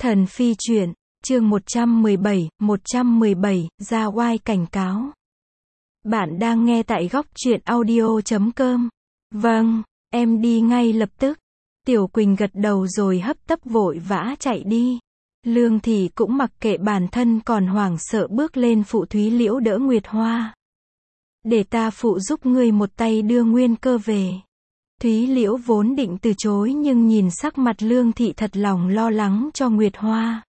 Thần Phi Truyện, chương 117, ra oai cảnh cáo. Bạn đang nghe tại góc truyện audio.com. Vâng, em đi ngay lập tức. Tiểu Quỳnh gật đầu rồi hấp tấp vội vã chạy đi. Lương Thị cũng mặc kệ bản thân còn hoảng sợ bước lên phụ Thúy Liễu đỡ Nguyệt Hoa. Để ta phụ giúp ngươi một tay đưa Nguyên Cơ về. Thúy Liễu vốn định từ chối nhưng nhìn sắc mặt Lương Thị thật lòng lo lắng cho Nguyệt Hoa.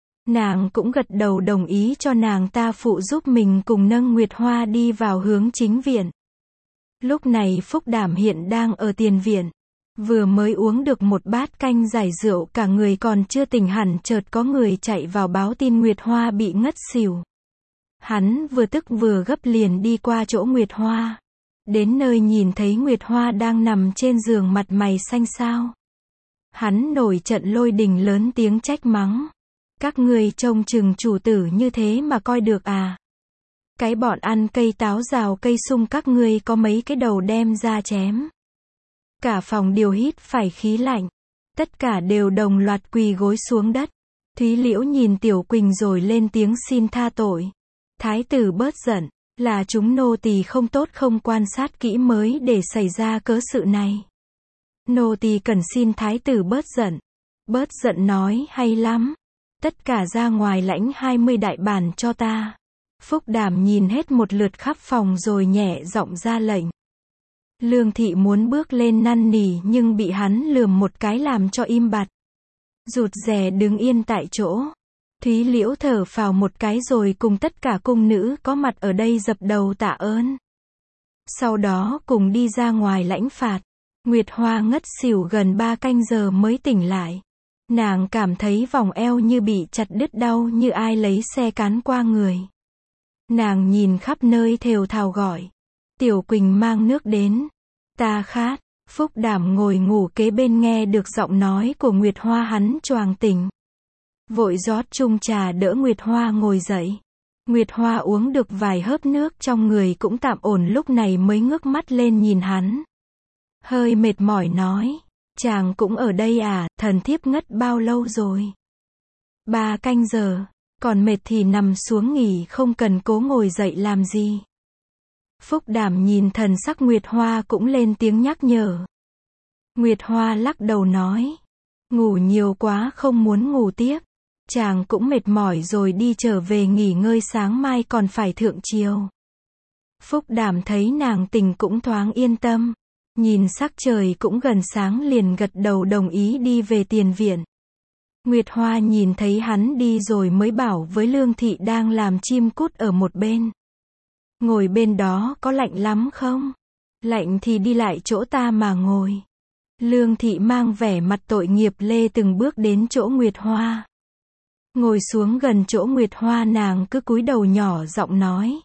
Nàng cũng gật đầu đồng ý cho nàng ta phụ giúp mình cùng nâng Nguyệt Hoa đi vào hướng chính viện. Lúc này Phúc Đảm hiện đang ở tiền viện. Vừa mới uống được một bát canh giải rượu cả người còn chưa tỉnh hẳn chợt có người chạy vào báo tin Nguyệt Hoa bị ngất xỉu. Hắn vừa tức vừa gấp liền đi qua chỗ Nguyệt Hoa. Đến nơi nhìn thấy Nguyệt Hoa đang nằm trên giường mặt mày xanh xao. Hắn nổi trận lôi đình lớn tiếng trách mắng. Các ngươi trông chừng chủ tử như thế mà coi được à? Cái bọn ăn cây táo rào cây sung các ngươi có mấy cái đầu đem ra chém. Cả phòng điều hít phải khí lạnh. Tất cả đều đồng loạt quỳ gối xuống đất. Thúy Liễu nhìn Tiểu Quỳnh rồi lên tiếng xin tha tội. Thái tử bớt giận. Là chúng nô tỳ không tốt không quan sát kỹ mới để xảy ra cớ sự này. Nô tỳ cần xin thái tử bớt giận. Bớt giận nói hay lắm. Tất cả ra ngoài lãnh 20 đại bản cho ta. Phúc Đảm nhìn hết một lượt khắp phòng rồi nhẹ giọng ra lệnh. Lương Thị muốn bước lên năn nỉ nhưng bị hắn lườm một cái làm cho im bặt. Rụt rè đứng yên tại chỗ. Thúy Liễu thở phào một cái rồi cùng tất cả cung nữ có mặt ở đây dập đầu tạ ơn. Sau đó cùng đi ra ngoài lãnh phạt. Nguyệt Hoa ngất xỉu gần 3 canh giờ mới tỉnh lại. Nàng cảm thấy vòng eo như bị chặt đứt đau như ai lấy xe cán qua người. Nàng nhìn khắp nơi thều thào gọi. Tiểu Quỳnh mang nước đến. Ta khát. Phúc Đảm ngồi ngủ kế bên nghe được giọng nói của Nguyệt Hoa hắn choàng tỉnh. Vội rót chung trà đỡ Nguyệt Hoa ngồi dậy. Nguyệt Hoa uống được vài hớp nước trong người cũng tạm ổn lúc này mới ngước mắt lên nhìn hắn. Hơi mệt mỏi nói. Chàng cũng ở đây à, thần thiếp ngất bao lâu rồi? 3 canh giờ. Còn mệt thì nằm xuống nghỉ không cần cố ngồi dậy làm gì. Phúc Đảm nhìn thần sắc Nguyệt Hoa cũng lên tiếng nhắc nhở. Nguyệt Hoa lắc đầu nói. Ngủ nhiều quá không muốn ngủ tiếp. Chàng cũng mệt mỏi rồi đi trở về nghỉ ngơi sáng mai còn phải thượng triều. Phúc Đảm thấy nàng tỉnh cũng thoáng yên tâm. Nhìn sắc trời cũng gần sáng liền gật đầu đồng ý đi về tiền viện. Nguyệt Hoa nhìn thấy hắn đi rồi mới bảo với Lương Thị đang làm chim cút ở một bên. Ngồi bên đó có lạnh lắm không? Lạnh thì đi lại chỗ ta mà ngồi. Lương Thị mang vẻ mặt tội nghiệp lê từng bước đến chỗ Nguyệt Hoa. Ngồi xuống gần chỗ Nguyệt Hoa nàng cứ cúi đầu nhỏ giọng nói.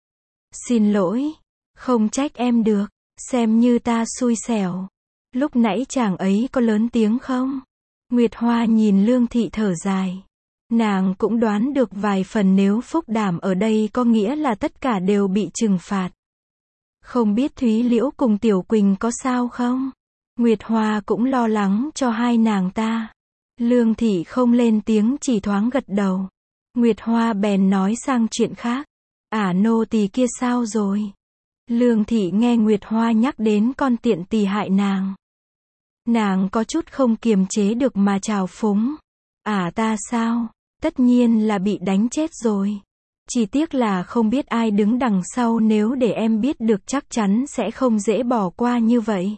Xin lỗi, không trách em được, xem như ta xui xẻo. Lúc nãy chàng ấy có lớn tiếng không? Nguyệt Hoa nhìn Lương Thị thở dài. Nàng cũng đoán được vài phần nếu Phúc Đảm ở đây có nghĩa là tất cả đều bị trừng phạt. Không biết Thúy Liễu cùng Tiểu Quỳnh có sao không? Nguyệt Hoa cũng lo lắng cho hai nàng ta. Lương Thị không lên tiếng chỉ thoáng gật đầu. Nguyệt Hoa bèn nói sang chuyện khác. Nô tỳ kia sao rồi? Lương Thị nghe Nguyệt Hoa nhắc đến con tiện tỳ hại nàng. Nàng có chút không kiềm chế được mà trào phúng. Ta sao? Tất nhiên là bị đánh chết rồi. Chỉ tiếc là không biết ai đứng đằng sau nếu để em biết được chắc chắn sẽ không dễ bỏ qua như vậy.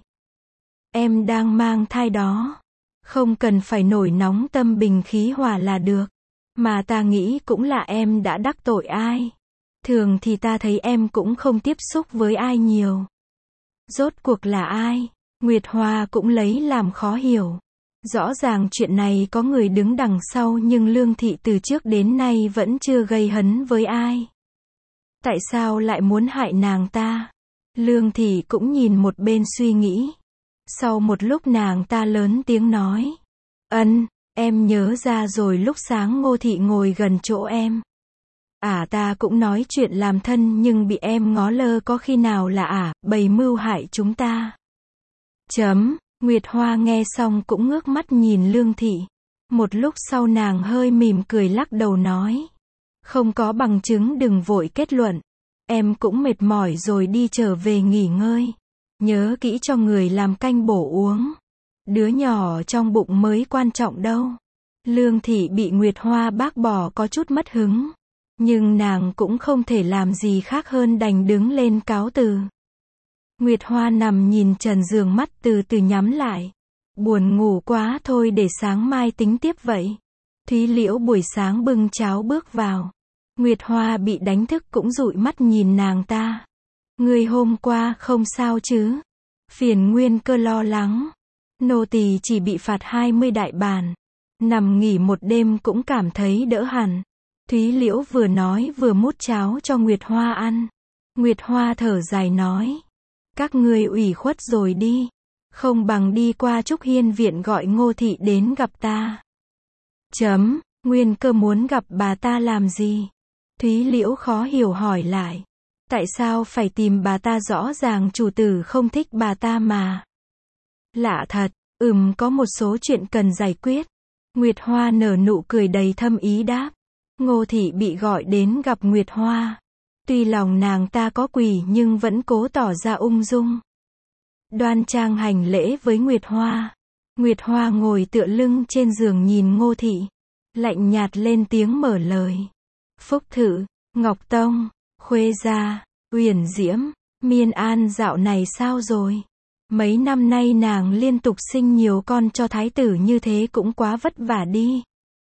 Em đang mang thai đó. Không cần phải nổi nóng tâm bình khí hòa là được. Mà ta nghĩ cũng là em đã đắc tội ai. Thường thì ta thấy em cũng không tiếp xúc với ai nhiều. Rốt cuộc là ai? Nguyệt Hoa cũng lấy làm khó hiểu. Rõ ràng chuyện này có người đứng đằng sau nhưng Lương Thị từ trước đến nay vẫn chưa gây hấn với ai. Tại sao lại muốn hại nàng ta? Lương Thị cũng nhìn một bên suy nghĩ. Sau một lúc nàng ta lớn tiếng nói. Em nhớ ra rồi lúc sáng Ngô Thị ngồi gần chỗ em. Ta cũng nói chuyện làm thân nhưng bị em ngó lơ có khi nào là bày mưu hại chúng ta. Nguyệt Hoa nghe xong cũng ngước mắt nhìn Lương Thị. Một lúc sau nàng hơi mỉm cười lắc đầu nói. Không có bằng chứng đừng vội kết luận. Em cũng mệt mỏi rồi, đi trở về nghỉ ngơi. Nhớ kỹ cho người làm canh bổ uống. Đứa nhỏ trong bụng mới quan trọng đâu. Lương Thị bị Nguyệt Hoa bác bỏ có chút mất hứng. Nhưng nàng cũng không thể làm gì khác hơn đành đứng lên cáo từ. Nguyệt Hoa nằm nhìn trần giường, mắt từ từ nhắm lại. Buồn ngủ quá, thôi để sáng mai tính tiếp vậy. Thúy Liễu buổi sáng bưng cháo bước vào. Nguyệt Hoa bị đánh thức cũng dụi mắt nhìn nàng ta. Người hôm qua không sao chứ? Phiền Nguyên Cơ lo lắng. Nô tỳ chỉ bị phạt 20 đại bản. Nằm nghỉ một đêm cũng cảm thấy đỡ hẳn. Thúy Liễu vừa nói vừa múc cháo cho Nguyệt Hoa ăn. Nguyệt Hoa thở dài nói. Các ngươi ủy khuất rồi đi. Không bằng đi qua Trúc Hiên viện gọi Ngô Thị đến gặp ta. Nguyên Cơ muốn gặp bà ta làm gì? Thúy Liễu khó hiểu hỏi lại. Tại sao phải tìm bà ta, rõ ràng chủ tử không thích bà ta mà. Lạ thật, có một số chuyện cần giải quyết. Nguyệt Hoa nở nụ cười đầy thâm ý đáp. Ngô Thị bị gọi đến gặp Nguyệt Hoa. Tuy lòng nàng ta có quỳ nhưng vẫn cố tỏ ra ung dung. Đoan trang hành lễ với Nguyệt Hoa. Nguyệt Hoa ngồi tựa lưng trên giường nhìn Ngô Thị. Lạnh nhạt lên tiếng mở lời. Phúc Thự, Ngọc Tông, Khuê Gia, Uyển Diễm, Miên An dạo này sao rồi? Mấy năm nay nàng liên tục sinh nhiều con cho thái tử như thế cũng quá vất vả đi.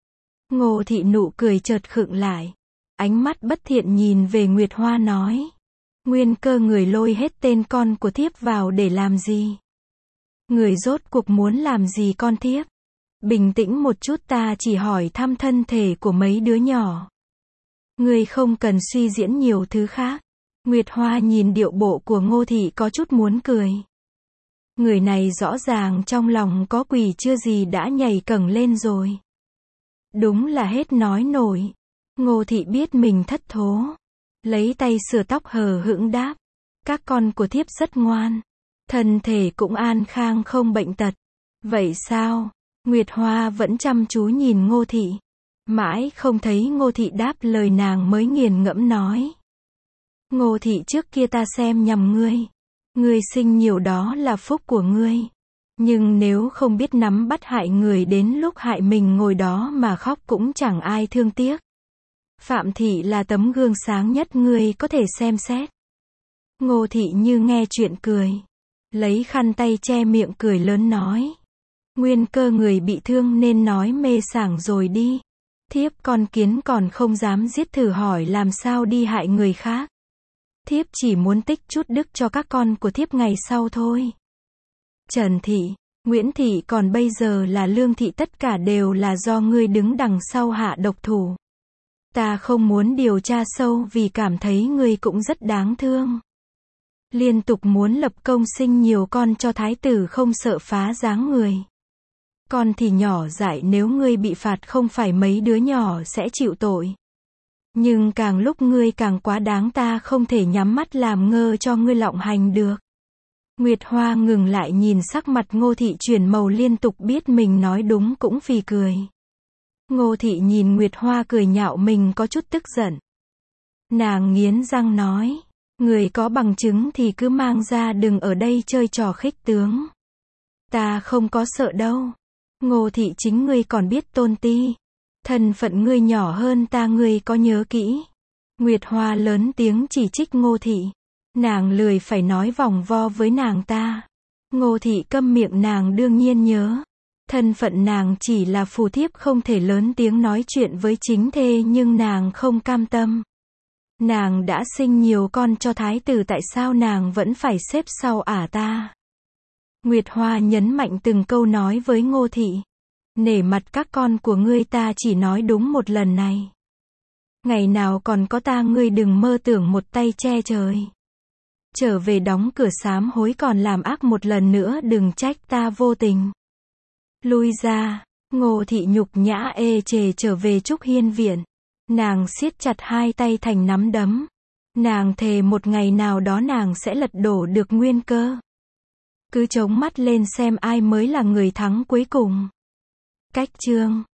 Ngô Thị nụ cười chợt khựng lại. Ánh mắt bất thiện nhìn về Nguyệt Hoa nói. Nguyên Cơ người lôi hết tên con của thiếp vào để làm gì? Người rốt cuộc muốn làm gì con thiếp? Bình tĩnh một chút, ta chỉ hỏi thăm thân thể của mấy đứa nhỏ. Người không cần suy diễn nhiều thứ khác. Nguyệt Hoa nhìn điệu bộ của Ngô Thị có chút muốn cười. Người này rõ ràng trong lòng có quỷ chưa gì đã nhảy cẫng lên rồi. Đúng là hết nói nổi. Ngô Thị biết mình thất thố. Lấy tay sửa tóc hờ hững đáp. Các con của thiếp rất ngoan. Thân thể cũng an khang không bệnh tật. Vậy sao? Nguyệt Hoa vẫn chăm chú nhìn Ngô Thị. Mãi không thấy Ngô Thị đáp lời nàng mới nghiền ngẫm nói. Ngô Thị, trước kia ta xem nhầm ngươi. Ngươi sinh nhiều đó là phúc của ngươi. Nhưng nếu không biết nắm bắt hại người, đến lúc hại mình ngồi đó mà khóc cũng chẳng ai thương tiếc. Phạm Thị là tấm gương sáng nhất, ngươi có thể xem xét. Ngô Thị như nghe chuyện cười. Lấy khăn tay che miệng cười lớn nói. Nguyên Cơ người bị thương nên nói mê sảng rồi đi. Thiếp con kiến còn không dám giết, thử hỏi làm sao đi hại người khác. Thiếp chỉ muốn tích chút đức cho các con của thiếp ngày sau thôi. Trần Thị, Nguyễn Thị còn bây giờ là Lương Thị, tất cả đều là do ngươi đứng đằng sau hạ độc thủ. Ta không muốn điều tra sâu vì cảm thấy ngươi cũng rất đáng thương. Liên tục muốn lập công sinh nhiều con cho thái tử, không sợ phá dáng người. Con thì nhỏ dại, nếu ngươi bị phạt không phải mấy đứa nhỏ sẽ chịu tội. Nhưng càng lúc ngươi càng quá đáng, ta không thể nhắm mắt làm ngơ cho ngươi lộng hành được. Nguyệt Hoa ngừng lại nhìn sắc mặt Ngô Thị chuyển màu liên tục, biết mình nói đúng cũng phì cười. Ngô Thị nhìn Nguyệt Hoa cười nhạo mình có chút tức giận. Nàng nghiến răng nói. Người có bằng chứng thì cứ mang ra, đừng ở đây chơi trò khích tướng. Ta không có sợ đâu. Ngô Thị, chính ngươi còn biết tôn ti. Thân phận ngươi nhỏ hơn ta, ngươi có nhớ kỹ. Nguyệt Hoa lớn tiếng chỉ trích Ngô Thị. Nàng lười phải nói vòng vo với nàng ta. Ngô Thị câm miệng, nàng đương nhiên nhớ. Thân phận nàng chỉ là phù thiếp, không thể lớn tiếng nói chuyện với chính thê, nhưng nàng không cam tâm. Nàng đã sinh nhiều con cho thái tử, tại sao nàng vẫn phải xếp sau ả ta? Nguyệt Hoa nhấn mạnh từng câu nói với Ngô Thị. Nể mặt các con của ngươi, ta chỉ nói đúng một lần này. Ngày nào còn có ta, ngươi đừng mơ tưởng một tay che trời. Trở về đóng cửa sám hối, còn làm ác một lần nữa đừng trách ta vô tình. Lui ra. Ngô Thị nhục nhã ê chề trở về Trúc Hiên viện. Nàng siết chặt hai tay thành nắm đấm. Nàng thề một ngày nào đó nàng sẽ lật đổ được Nguyên Cơ. Cứ chống mắt lên xem ai mới là người thắng cuối cùng. Cách chương